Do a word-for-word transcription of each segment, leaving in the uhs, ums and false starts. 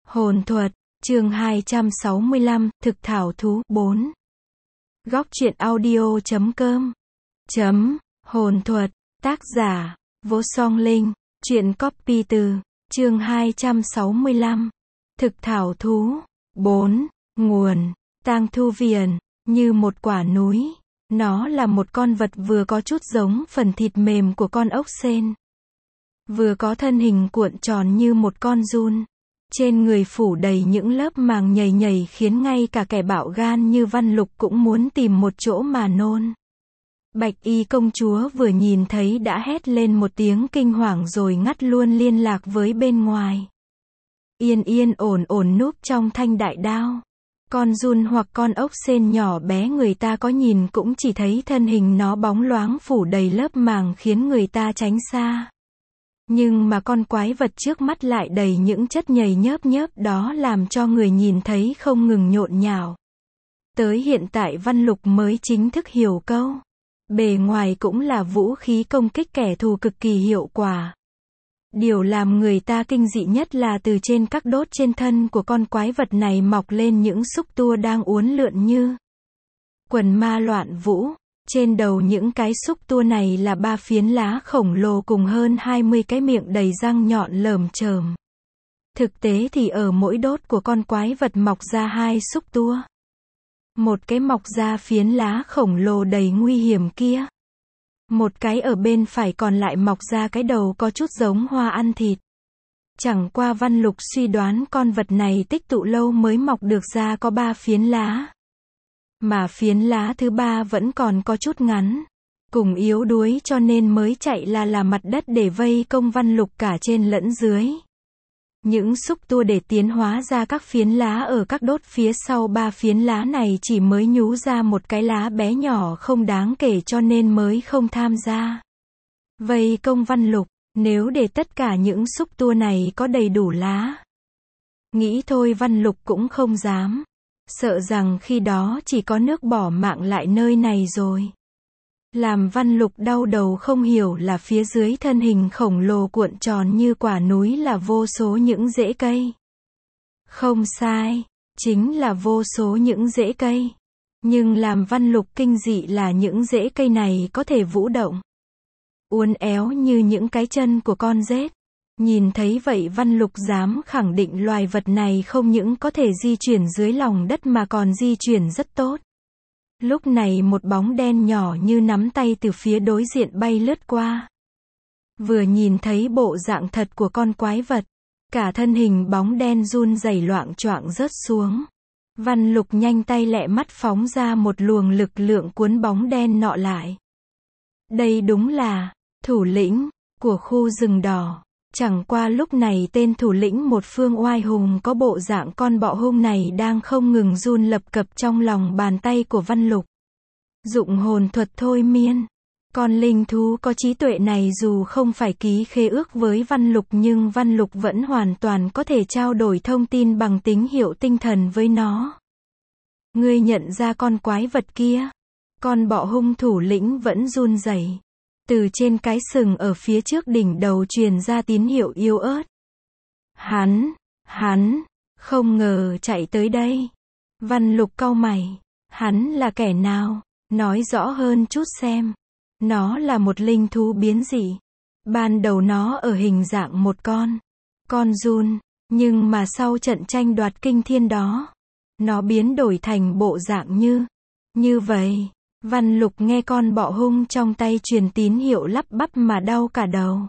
Hồn thuật, chương hai trăm sáu mươi lăm, thực thảo thú, bốn. Góc truyện audio chấm com. Chấm, hồn thuật, tác giả, Vô Song Linh, truyện copy từ, chương hai trăm sáu mươi lăm. Thực thảo thú, bốn. Nguồn, Tang Thu Viền, như một quả núi. Nó là một con vật vừa có chút giống phần thịt mềm của con ốc sên, vừa có thân hình cuộn tròn như một con giun. Trên người phủ đầy những lớp màng nhầy nhầy khiến ngay cả kẻ bạo gan như Văn Lục cũng muốn tìm một chỗ mà nôn. Bạch y công chúa vừa nhìn thấy đã hét lên một tiếng kinh hoàng rồi ngắt luôn liên lạc với bên ngoài. Yên yên ổn ổn núp trong thanh đại đao. Con giun hoặc con ốc sên nhỏ bé người ta có nhìn cũng chỉ thấy thân hình nó bóng loáng phủ đầy lớp màng khiến người ta tránh xa. Nhưng mà con quái vật trước mắt lại đầy những chất nhầy nhớp nhớp đó làm cho người nhìn thấy không ngừng nhộn nhạo. Tới hiện tại Văn Lục mới chính thức hiểu câu. Bề ngoài cũng là vũ khí công kích kẻ thù cực kỳ hiệu quả. Điều làm người ta kinh dị nhất là từ trên các đốt trên thân của con quái vật này mọc lên những xúc tua đang uốn lượn như quần ma loạn vũ. Trên đầu những cái xúc tua này là ba phiến lá khổng lồ cùng hơn hai mươi cái miệng đầy răng nhọn lởm chởm. Thực tế thì ở mỗi đốt của con quái vật mọc ra hai xúc tua. Một cái mọc ra phiến lá khổng lồ đầy nguy hiểm kia. Một cái ở bên phải còn lại mọc ra cái đầu có chút giống hoa ăn thịt. Chẳng qua Văn Lục suy đoán con vật này tích tụ lâu mới mọc được ra có ba phiến lá. Mà phiến lá thứ ba vẫn còn có chút ngắn, cùng yếu đuối cho nên mới chạy là là mặt đất để vây công Văn Lục cả trên lẫn dưới. Những xúc tua để tiến hóa ra các phiến lá ở các đốt phía sau ba phiến lá này chỉ mới nhú ra một cái lá bé nhỏ không đáng kể cho nên mới không tham gia vây công Văn Lục. Nếu để tất cả những xúc tua này có đầy đủ lá, nghĩ thôi Văn Lục cũng không dám. Sợ rằng khi đó chỉ có nước bỏ mạng lại nơi này rồi. Làm Văn Lục đau đầu không hiểu là phía dưới thân hình khổng lồ cuộn tròn như quả núi là vô số những rễ cây. Không sai, chính là vô số những rễ cây. Nhưng làm Văn Lục kinh dị là những rễ cây này có thể vũ động, uốn éo như những cái chân của con rết. Nhìn thấy vậy Văn Lục dám khẳng định loài vật này không những có thể di chuyển dưới lòng đất mà còn di chuyển rất tốt. Lúc này một bóng đen nhỏ như nắm tay từ phía đối diện bay lướt qua. Vừa nhìn thấy bộ dạng thật của con quái vật, cả thân hình bóng đen run rẩy loạng choạng rớt xuống. Văn Lục nhanh tay lẹ mắt phóng ra một luồng lực lượng cuốn bóng đen nọ lại. Đây đúng là thủ lĩnh của khu rừng đỏ. Chẳng qua lúc này tên thủ lĩnh một phương oai hùng có bộ dạng con bọ hung này đang không ngừng run lập cập trong lòng bàn tay của Văn Lục. Dụng hồn thuật thôi miên. Con linh thú có trí tuệ này dù không phải ký khế ước với Văn Lục nhưng Văn Lục vẫn hoàn toàn có thể trao đổi thông tin bằng tín hiệu tinh thần với nó. Ngươi nhận ra con quái vật kia? Con bọ hung thủ lĩnh vẫn run rẩy. Từ trên cái sừng ở phía trước đỉnh đầu truyền ra tín hiệu yếu ớt. Hắn, hắn, không ngờ chạy tới đây. Văn Lục cau mày. Hắn là kẻ nào? Nói rõ hơn chút xem. Nó là một linh thú biến dị. Ban đầu nó ở hình dạng một con con giun, nhưng mà sau trận tranh đoạt kinh thiên đó, nó biến đổi thành bộ dạng như như vậy. Văn Lục nghe con bọ hung trong tay truyền tín hiệu lắp bắp mà đau cả đầu.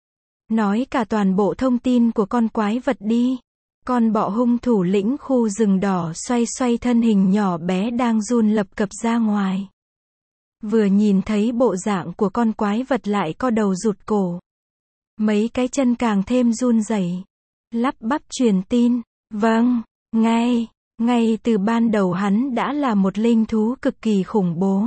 Nói cả toàn bộ thông tin của con quái vật đi. Con bọ hung thủ lĩnh khu rừng đỏ xoay xoay thân hình nhỏ bé đang run lập cập ra ngoài. Vừa nhìn thấy bộ dạng của con quái vật lại co đầu rụt cổ. Mấy cái chân càng thêm run rẩy. Lắp bắp truyền tin. Vâng, ngay. Ngay từ ban đầu hắn đã là một linh thú cực kỳ khủng bố.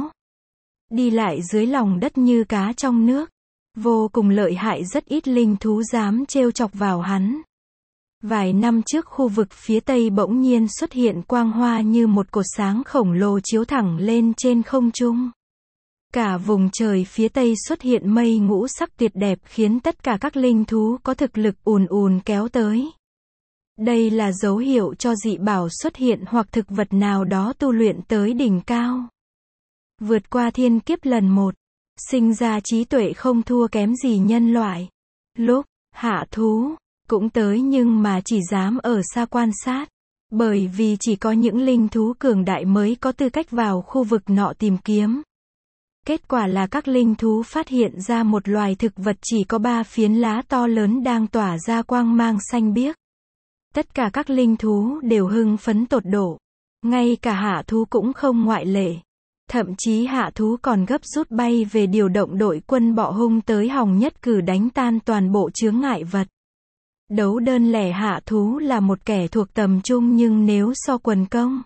Đi lại dưới lòng đất như cá trong nước. Vô cùng lợi hại, rất ít linh thú dám trêu chọc vào hắn. Vài năm trước khu vực phía tây bỗng nhiên xuất hiện quang hoa như một cột sáng khổng lồ chiếu thẳng lên trên không trung. Cả vùng trời phía tây xuất hiện mây ngũ sắc tuyệt đẹp khiến tất cả các linh thú có thực lực ùn ùn kéo tới. Đây là dấu hiệu cho dị bảo xuất hiện hoặc thực vật nào đó tu luyện tới đỉnh cao. Vượt qua thiên kiếp lần một. Sinh ra trí tuệ không thua kém gì nhân loại. Lúc hạ thú cũng tới nhưng mà chỉ dám ở xa quan sát. Bởi vì chỉ có những linh thú cường đại mới có tư cách vào khu vực nọ tìm kiếm. Kết quả là các linh thú phát hiện ra một loài thực vật chỉ có ba phiến lá to lớn đang tỏa ra quang mang xanh biếc. Tất cả các linh thú đều hưng phấn tột độ. Ngay cả hạ thú cũng không ngoại lệ. Thậm chí hạ thú còn gấp rút bay về điều động đội quân bọ hung tới hòng nhất cử đánh tan toàn bộ chướng ngại vật. Đấu đơn lẻ hạ thú là một kẻ thuộc tầm trung nhưng nếu so quần công,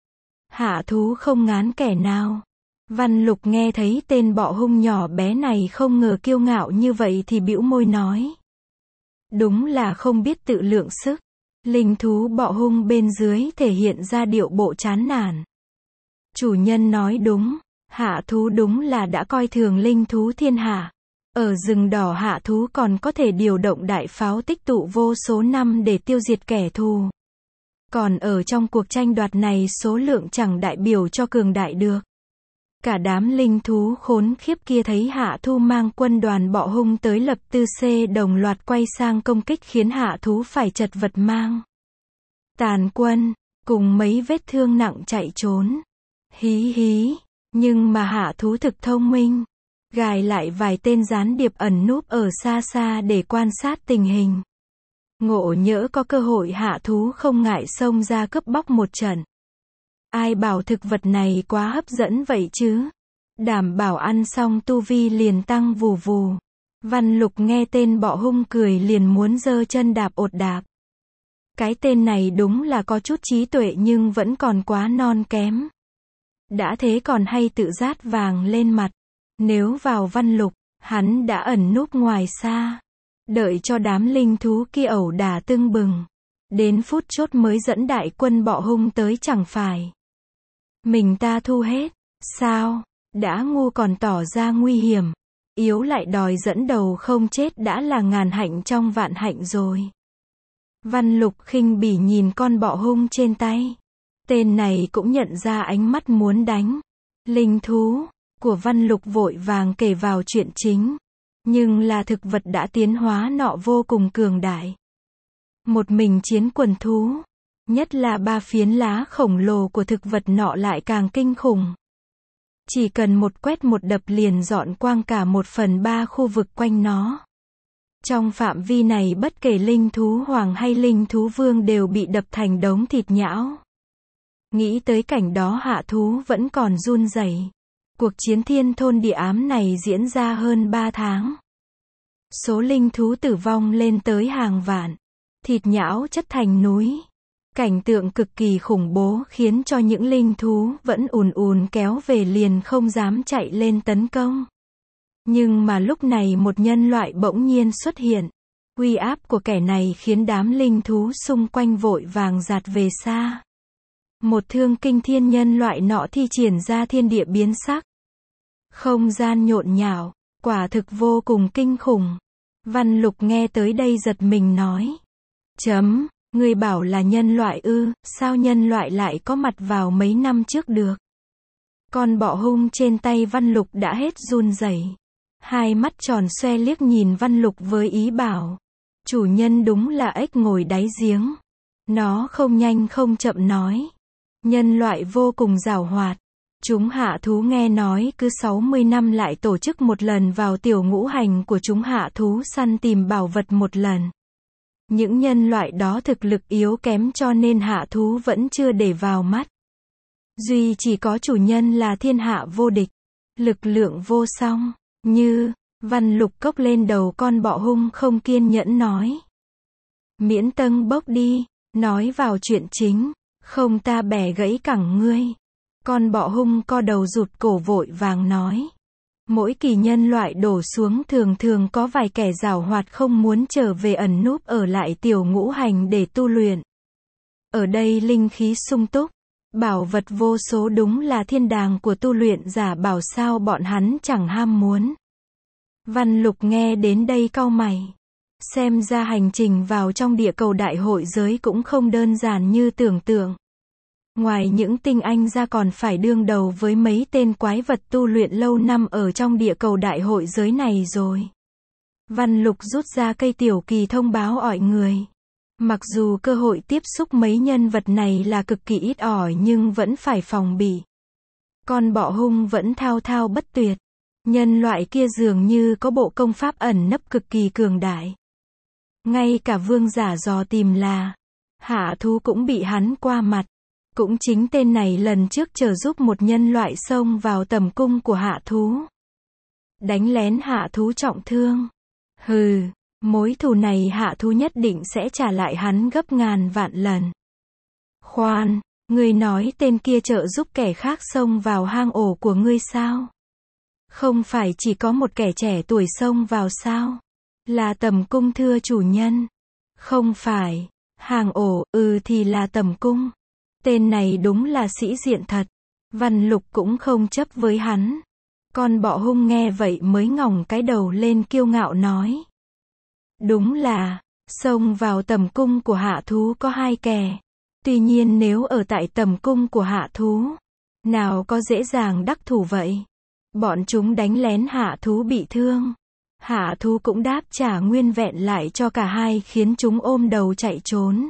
hạ thú không ngán kẻ nào. Văn Lục nghe thấy tên bọ hung nhỏ bé này không ngờ kiêu ngạo như vậy thì bĩu môi nói. Đúng là không biết tự lượng sức. Linh thú bọ hung bên dưới thể hiện ra điệu bộ chán nản. Chủ nhân nói đúng, hạ thú đúng là đã coi thường linh thú thiên hạ. Ở rừng đỏ hạ thú còn có thể điều động đại pháo tích tụ vô số năm để tiêu diệt kẻ thù. Còn ở trong cuộc tranh đoạt này số lượng chẳng đại biểu cho cường đại được. Cả đám linh thú khốn khiếp kia thấy hạ thú mang quân đoàn bọ hung tới lập tư xê đồng loạt quay sang công kích khiến hạ thú phải chật vật mang tàn quân, cùng mấy vết thương nặng chạy trốn. Hí hí, nhưng mà hạ thú thực thông minh. Gài lại vài tên gián điệp ẩn núp ở xa xa để quan sát tình hình. Ngộ nhỡ có cơ hội hạ thú không ngại xông ra cướp bóc một trận. Ai bảo thực vật này quá hấp dẫn vậy chứ? Đảm bảo ăn xong tu vi liền tăng vù vù. Văn Lục nghe tên bọ hung cười liền muốn giơ chân đạp ột đạp. Cái tên này đúng là có chút trí tuệ nhưng vẫn còn quá non kém. Đã thế còn hay tự rát vàng lên mặt. Nếu vào Văn Lục, hắn đã ẩn núp ngoài xa. Đợi cho đám linh thú kia ẩu đả tưng bừng. Đến phút chốt mới dẫn đại quân bọ hung tới chẳng phải. Mình ta thu hết. Sao? Đã ngu còn tỏ ra nguy hiểm. Yếu lại đòi dẫn đầu không chết đã là ngàn hạnh trong vạn hạnh rồi. Văn Lục khinh bỉ nhìn con bọ hung trên tay. Tên này cũng nhận ra ánh mắt muốn đánh linh thú của Văn Lục vội vàng kể vào chuyện chính. Nhưng là thực vật đã tiến hóa nọ vô cùng cường đại. Một mình chiến quần thú. Nhất là ba phiến lá khổng lồ của thực vật nọ lại càng kinh khủng. Chỉ cần một quét một đập liền dọn quang cả một phần ba khu vực quanh nó. Trong phạm vi này bất kể linh thú hoàng hay linh thú vương đều bị đập thành đống thịt nhão. Nghĩ tới cảnh đó hạ thú vẫn còn run rẩy. Cuộc chiến thiên thôn địa ám này diễn ra hơn ba tháng. Số linh thú tử vong lên tới hàng vạn. Thịt nhão chất thành núi. Cảnh tượng cực kỳ khủng bố khiến cho những linh thú vẫn ùn ùn kéo về liền không dám chạy lên tấn công. Nhưng mà lúc này một nhân loại bỗng nhiên xuất hiện. Uy áp của kẻ này khiến đám linh thú xung quanh vội vàng giạt về xa. Một thương kinh thiên nhân loại nọ thi triển ra thiên địa biến sắc. Không gian nhộn nhạo, quả thực vô cùng kinh khủng. Văn Lục nghe tới đây giật mình nói. Chấm, ngươi bảo là nhân loại ư, sao nhân loại lại có mặt vào mấy năm trước được? Con bọ hung trên tay Văn Lục đã hết run rẩy. Hai mắt tròn xoe liếc nhìn Văn Lục với ý bảo. Chủ nhân đúng là ếch ngồi đáy giếng. Nó không nhanh không chậm nói. Nhân loại vô cùng giàu hoạt. Chúng hạ thú nghe nói cứ sáu mươi năm lại tổ chức một lần vào tiểu ngũ hành của chúng hạ thú săn tìm bảo vật một lần. Những nhân loại đó thực lực yếu kém cho nên hạ thú vẫn chưa để vào mắt. Duy chỉ có chủ nhân là thiên hạ vô địch. Lực lượng vô song. Như, Văn Lục cốc lên đầu con bọ hung không kiên nhẫn nói. Miễn tâng bốc đi, nói vào chuyện chính, không ta bẻ gãy cẳng ngươi. Con bọ hung co đầu rụt cổ vội vàng nói. Mỗi kỳ nhân loại đổ xuống thường thường có vài kẻ giàu hoạt không muốn trở về ẩn núp ở lại tiểu ngũ hành để tu luyện. Ở đây linh khí sung túc, bảo vật vô số đúng là thiên đàng của tu luyện giả bảo sao bọn hắn chẳng ham muốn. Văn Lục nghe đến đây cau mày. Xem ra hành trình vào trong địa cầu đại hội giới cũng không đơn giản như tưởng tượng. Ngoài những tinh anh ra còn phải đương đầu với mấy tên quái vật tu luyện lâu năm ở trong địa cầu đại hội giới này rồi. Văn Lục rút ra cây tiểu kỳ thông báo ỏi người. Mặc dù cơ hội tiếp xúc mấy nhân vật này là cực kỳ ít ỏi nhưng vẫn phải phòng bị. Con bọ hung vẫn thao thao bất tuyệt. Nhân loại kia dường như có bộ công pháp ẩn nấp cực kỳ cường đại. Ngay cả vương giả dò tìm là hạ thú cũng bị hắn qua mặt. Cũng chính tên này lần trước chờ giúp một nhân loại xông vào tầm cung của hạ thú. Đánh lén hạ thú trọng thương. Hừ, mối thù này hạ thú nhất định sẽ trả lại hắn gấp ngàn vạn lần. Khoan, ngươi nói tên kia trợ giúp kẻ khác xông vào hang ổ của ngươi sao? Không phải chỉ có một kẻ trẻ tuổi xông vào sao? Là tầm cung thưa chủ nhân. Không phải. Hang ổ, ừ thì là tầm cung. Tên này đúng là sĩ diện thật. Văn Lục cũng không chấp với hắn. Con bọ hung nghe vậy mới ngỏng cái đầu lên kiêu ngạo nói. Đúng là, xông vào tầm cung của hạ thú có hai kẻ. Tuy nhiên nếu ở tại tầm cung của hạ thú, nào có dễ dàng đắc thủ vậy. Bọn chúng đánh lén hạ thú bị thương. Hạ thú cũng đáp trả nguyên vẹn lại cho cả hai khiến chúng ôm đầu chạy trốn.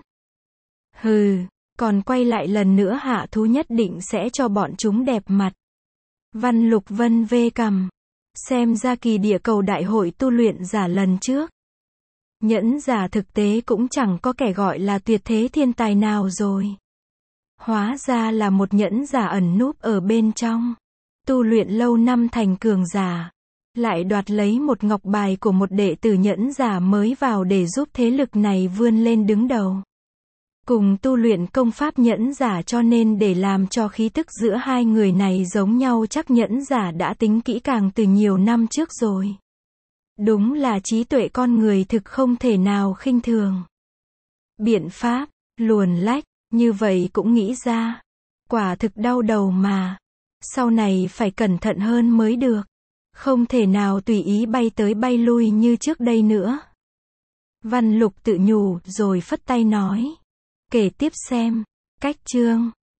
Hừ, còn quay lại lần nữa hạ thú nhất định sẽ cho bọn chúng đẹp mặt. Văn Lục vân vê cằm. Xem ra kỳ địa cầu đại hội tu luyện giả lần trước. Nhẫn giả thực tế cũng chẳng có kẻ gọi là tuyệt thế thiên tài nào rồi. Hóa ra là một nhẫn giả ẩn núp ở bên trong. Tu luyện lâu năm thành cường giả. Lại đoạt lấy một ngọc bài của một đệ tử nhẫn giả mới vào để giúp thế lực này vươn lên đứng đầu. Cùng tu luyện công pháp nhẫn giả cho nên để làm cho khí tức giữa hai người này giống nhau chắc nhẫn giả đã tính kỹ càng từ nhiều năm trước rồi. Đúng là trí tuệ con người thực không thể nào khinh thường. Biện pháp, luồn lách, như vậy cũng nghĩ ra. Quả thực đau đầu mà. Sau này phải cẩn thận hơn mới được. Không thể nào tùy ý bay tới bay lui như trước đây nữa. Văn Lục tự nhủ rồi phất tay nói. Kể tiếp xem. Cách chương.